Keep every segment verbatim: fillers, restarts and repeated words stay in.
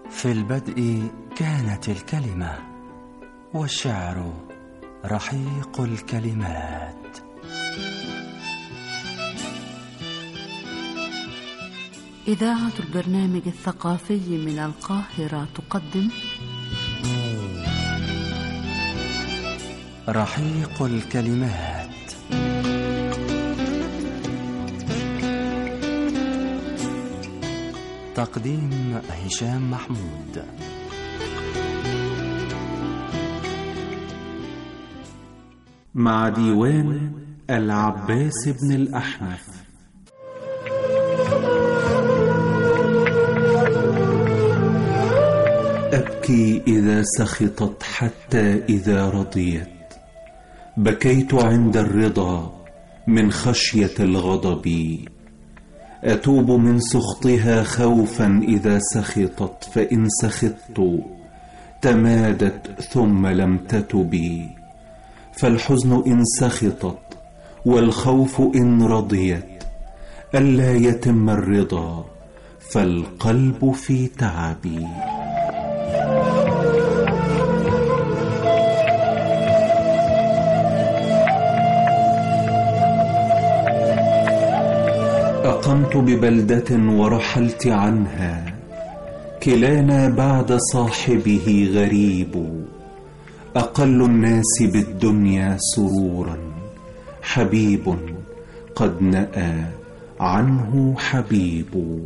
في البدء كانت الكلمة، والشعر رحيق الكلمات. إذاعة البرنامج الثقافي من القاهرة تقدم رحيق الكلمات. تقديم هشام محمود. مع ديوان العباس بن الأحنف. أبكي إذا سخطت حتى إذا رضيت، بكيت عند الرضا من خشية الغضب، أتوب من سخطها خوفا إذا سخطت، فإن سخطت تمادت ثم لم تتبي، فالحزن إن سخطت والخوف إن رضيت، ألا يتم الرضا فالقلب في تعبي. أقمت ببلدة ورحلت عنها، كلانا بعد صاحبه غريب، أقل الناس بالدنيا سرورا، حبيب قد نأى عنه حبيب.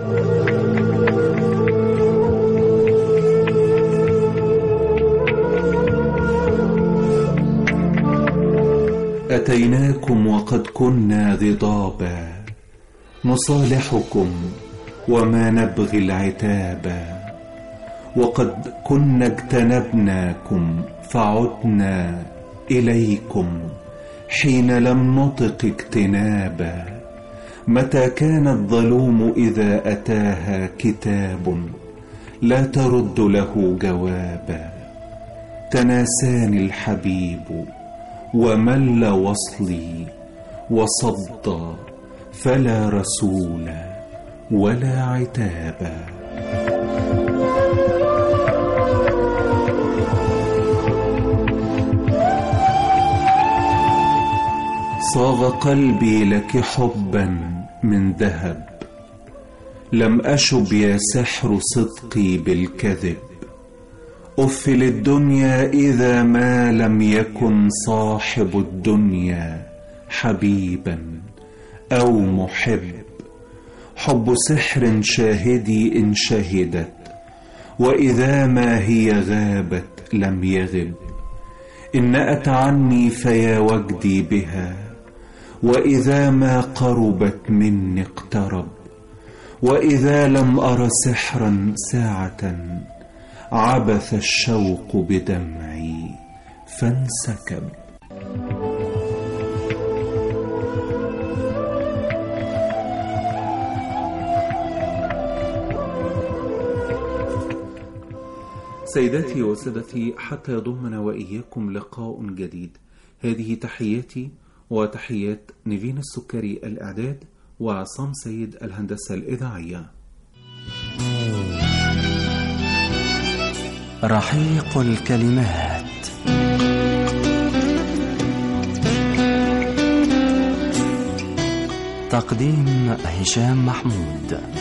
أتيناكم وقد كنا غضابا، نصالحكم وما نبغي العتابا، وقد كنا اجتنبناكم فعدنا إليكم حين لم نطق اجتنابا، متى كان الظلوم إذا أتاها كتاب لا ترد له جوابا، تناساني الحبيب ومل وصلي وصد، فلا رسول ولا عتابا. صاغ قلبي لك حبا من ذهب، لم أشب يا سحر صدقي بالكذب، أف للدنيا إذا ما لم يكن صاحب الدنيا حبيبا أو محب، حب سحر شاهدي إن شهدت، وإذا ما هي غابت لم يغب، إن نأت عني فيا وجدي بها، وإذا ما قربت مني اقترب، وإذا لم أر سحرا ساعة عبث الشوق بدمعي فانسكب. سيداتي وسادتي، حتى يضمنا وإياكم لقاء جديد، هذه تحياتي وتحيات نيفين السكري الإعداد وعصام سيد الهندسة الإذاعية. رحيق الكلمات. تقديم هشام محمود.